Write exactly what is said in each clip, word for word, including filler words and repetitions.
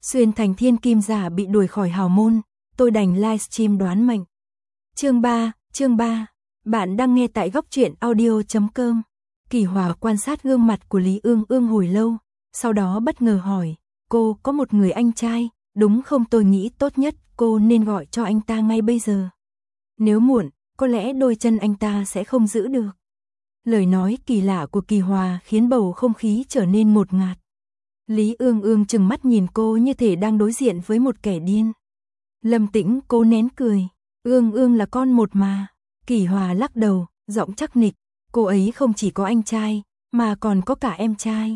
Xuyên thành thiên kim giả bị đuổi khỏi hào môn, tôi đành livestream đoán mệnh. Chương ba, chương ba. Bạn đang nghe tại góc truyện audio chấm com. Kỳ Hòa quan sát gương mặt của Lý Ương Ương hồi lâu, sau đó bất ngờ hỏi, cô có một người anh trai, đúng không? Tôi nghĩ tốt nhất cô nên gọi cho anh ta ngay bây giờ. Nếu muộn, có lẽ đôi chân anh ta sẽ không giữ được. Lời nói kỳ lạ của Kỳ Hòa khiến bầu không khí trở nên ngột ngạt. Lý Ương Ương trừng mắt nhìn cô như thể đang đối diện với một kẻ điên. Lâm Tĩnh cố nén cười, Ương Ương là con một mà. Kỳ Hòa lắc đầu, giọng chắc nịch, cô ấy không chỉ có anh trai, mà còn có cả em trai.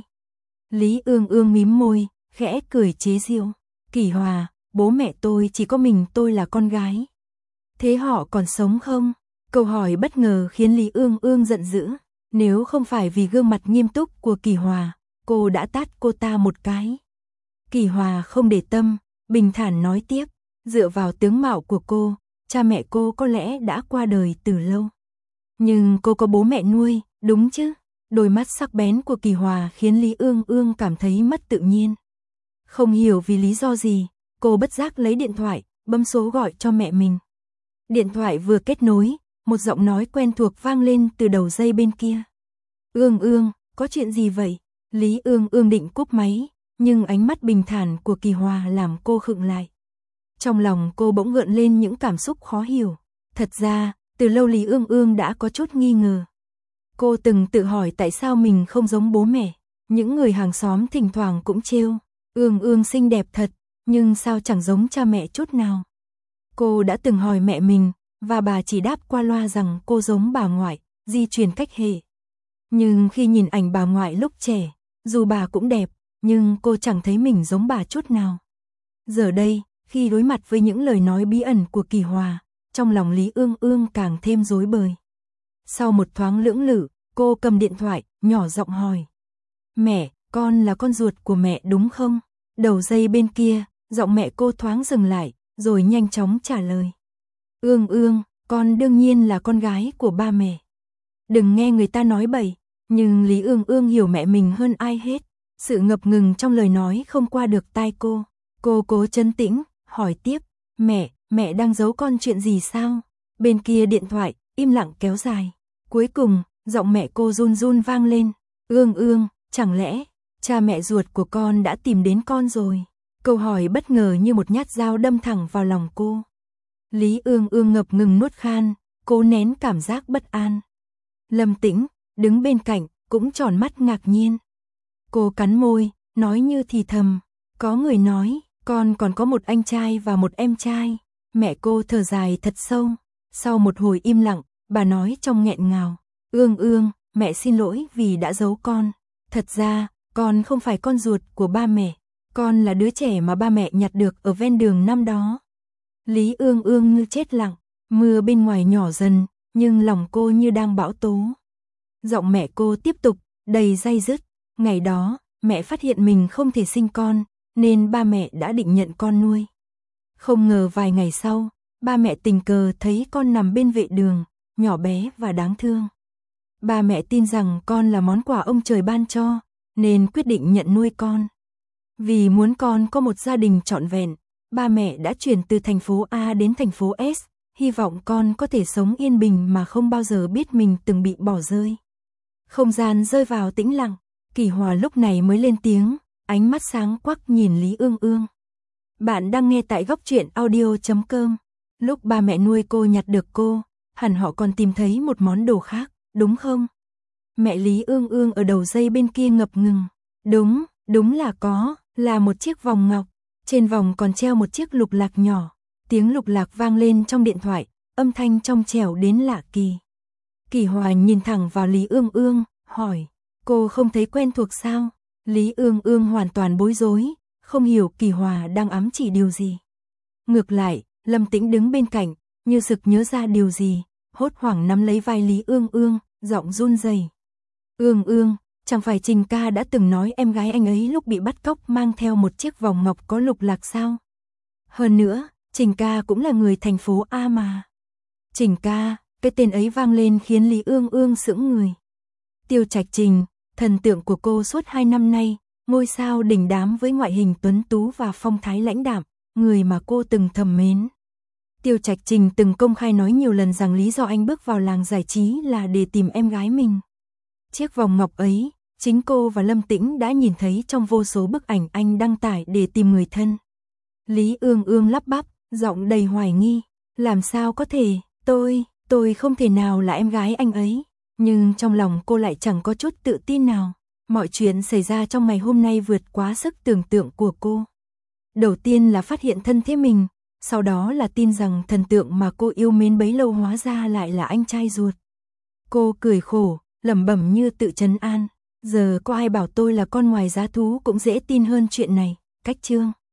Lý Ương Ương mím môi, khẽ cười chế giễu. Kỳ Hòa, bố mẹ tôi chỉ có mình tôi là con gái. Thế họ còn sống không? Câu hỏi bất ngờ khiến Lý Ương Ương giận dữ. Nếu không phải vì gương mặt nghiêm túc của Kỳ Hòa, cô đã tát cô ta một cái. Kỳ Hòa không để tâm, bình thản nói tiếp, dựa vào tướng mạo của cô, cha mẹ cô có lẽ đã qua đời từ lâu. Nhưng cô có bố mẹ nuôi, đúng chứ? Đôi mắt sắc bén của Kỳ Hòa khiến Lý Ương Ương cảm thấy mất tự nhiên. Không hiểu vì lý do gì, cô bất giác lấy điện thoại, bấm số gọi cho mẹ mình. Điện thoại vừa kết nối, một giọng nói quen thuộc vang lên từ đầu dây bên kia. Ương Ương, có chuyện gì vậy? Lý Ương Ương định cúp máy, nhưng ánh mắt bình thản của Kỳ Hòa làm cô khựng lại. Trong lòng cô bỗng gợn lên những cảm xúc khó hiểu. Thật ra, từ lâu Lý Ương Ương đã có chút nghi ngờ. Cô từng tự hỏi tại sao mình không giống bố mẹ. Những người hàng xóm thỉnh thoảng cũng trêu, Ương Ương xinh đẹp thật, nhưng sao chẳng giống cha mẹ chút nào. Cô đã từng hỏi mẹ mình, và bà chỉ đáp qua loa rằng cô giống bà ngoại, di truyền cách hệ. Nhưng khi nhìn ảnh bà ngoại lúc trẻ, dù bà cũng đẹp, nhưng cô chẳng thấy mình giống bà chút nào. Giờ đây, khi đối mặt với những lời nói bí ẩn của Kỳ Hòa, trong lòng Lý Ương Ương càng thêm rối bời. Sau một thoáng lưỡng lự, cô cầm điện thoại, nhỏ giọng hỏi. Mẹ, con là con ruột của mẹ đúng không? Đầu dây bên kia, giọng mẹ cô thoáng dừng lại, rồi nhanh chóng trả lời. Ương Ương, con đương nhiên là con gái của ba mẹ. Đừng nghe người ta nói bậy, nhưng Lý Ương Ương hiểu mẹ mình hơn ai hết. Sự ngập ngừng trong lời nói không qua được tai cô. Cô cố trấn tĩnh, hỏi tiếp, mẹ, mẹ đang giấu con chuyện gì sao? Bên kia điện thoại, im lặng kéo dài. Cuối cùng, giọng mẹ cô run run vang lên. Ương Ương, chẳng lẽ, cha mẹ ruột của con đã tìm đến con rồi? Câu hỏi bất ngờ như một nhát dao đâm thẳng vào lòng cô. Lý Ương Ương ngập ngừng nuốt khan, cố nén cảm giác bất an. Lâm Tĩnh, đứng bên cạnh, cũng tròn mắt ngạc nhiên. Cô cắn môi, nói như thì thầm. Có người nói, con còn có một anh trai và một em trai. Mẹ cô thở dài thật sâu. Sau một hồi im lặng, bà nói trong nghẹn ngào. Ương Ương, mẹ xin lỗi vì đã giấu con. Thật ra, con không phải con ruột của ba mẹ. Con là đứa trẻ mà ba mẹ nhặt được ở ven đường năm đó. Lý Ương Ương như chết lặng. Mưa bên ngoài nhỏ dần, nhưng lòng cô như đang bão tố. Giọng mẹ cô tiếp tục, đầy day dứt. Ngày đó, mẹ phát hiện mình không thể sinh con, nên ba mẹ đã định nhận con nuôi. Không ngờ vài ngày sau, ba mẹ tình cờ thấy con nằm bên vệ đường, nhỏ bé và đáng thương. Ba mẹ tin rằng con là món quà ông trời ban cho, nên quyết định nhận nuôi con. Vì muốn con có một gia đình trọn vẹn, ba mẹ đã chuyển từ thành phố A đến thành phố S, hy vọng con có thể sống yên bình mà không bao giờ biết mình từng bị bỏ rơi. Không gian rơi vào tĩnh lặng, Kỳ Hòa lúc này mới lên tiếng, ánh mắt sáng quắc nhìn Lý Ương Ương. Bạn đang nghe tại góc truyện audio chấm com. Lúc ba mẹ nuôi cô nhặt được cô, hẳn họ còn tìm thấy một món đồ khác, đúng không? Mẹ Lý Ương Ương ở đầu dây bên kia ngập ngừng. Đúng, đúng là có, là một chiếc vòng ngọc. Trên vòng còn treo một chiếc lục lạc nhỏ. Tiếng lục lạc vang lên trong điện thoại, âm thanh trong trẻo đến lạ kỳ. Kỳ Hòa nhìn thẳng vào Lý Ương Ương, hỏi, cô không thấy quen thuộc sao? Lý Ương Ương hoàn toàn bối rối, không hiểu Kỳ Hòa đang ám chỉ điều gì. Ngược lại, Lâm Tĩnh đứng bên cạnh, như sực nhớ ra điều gì, hốt hoảng nắm lấy vai Lý Ương Ương, giọng run rẩy. Ương Ương, chẳng phải Trình ca đã từng nói em gái anh ấy lúc bị bắt cóc mang theo một chiếc vòng ngọc có lục lạc sao? Hơn nữa, Trình ca cũng là người thành phố A mà. Trình ca, cái tên ấy vang lên khiến Lý Ương Ương sững người. Tiêu Trạch Trình, thần tượng của cô suốt hai năm nay, ngôi sao đình đám với ngoại hình tuấn tú và phong thái lãnh đạm, người mà cô từng thầm mến. Tiêu Trạch Trình từng công khai nói nhiều lần rằng lý do anh bước vào làng giải trí là để tìm em gái mình. Chiếc vòng ngọc ấy, chính cô và Lâm Tĩnh đã nhìn thấy trong vô số bức ảnh anh đăng tải để tìm người thân. Lý Ương Ương lắp bắp, giọng đầy hoài nghi, làm sao có thể, tôi, tôi không thể nào là em gái anh ấy. Nhưng trong lòng cô lại chẳng có chút tự tin nào. Mọi chuyện xảy ra trong ngày hôm nay vượt quá sức tưởng tượng của cô. Đầu tiên là phát hiện thân thế mình, sau đó là tin rằng thần tượng mà cô yêu mến bấy lâu hóa ra lại là anh trai ruột. Cô cười khổ, lẩm bẩm như tự trấn an, giờ có ai bảo tôi là con ngoài giá thú cũng dễ tin hơn chuyện này, cách chương.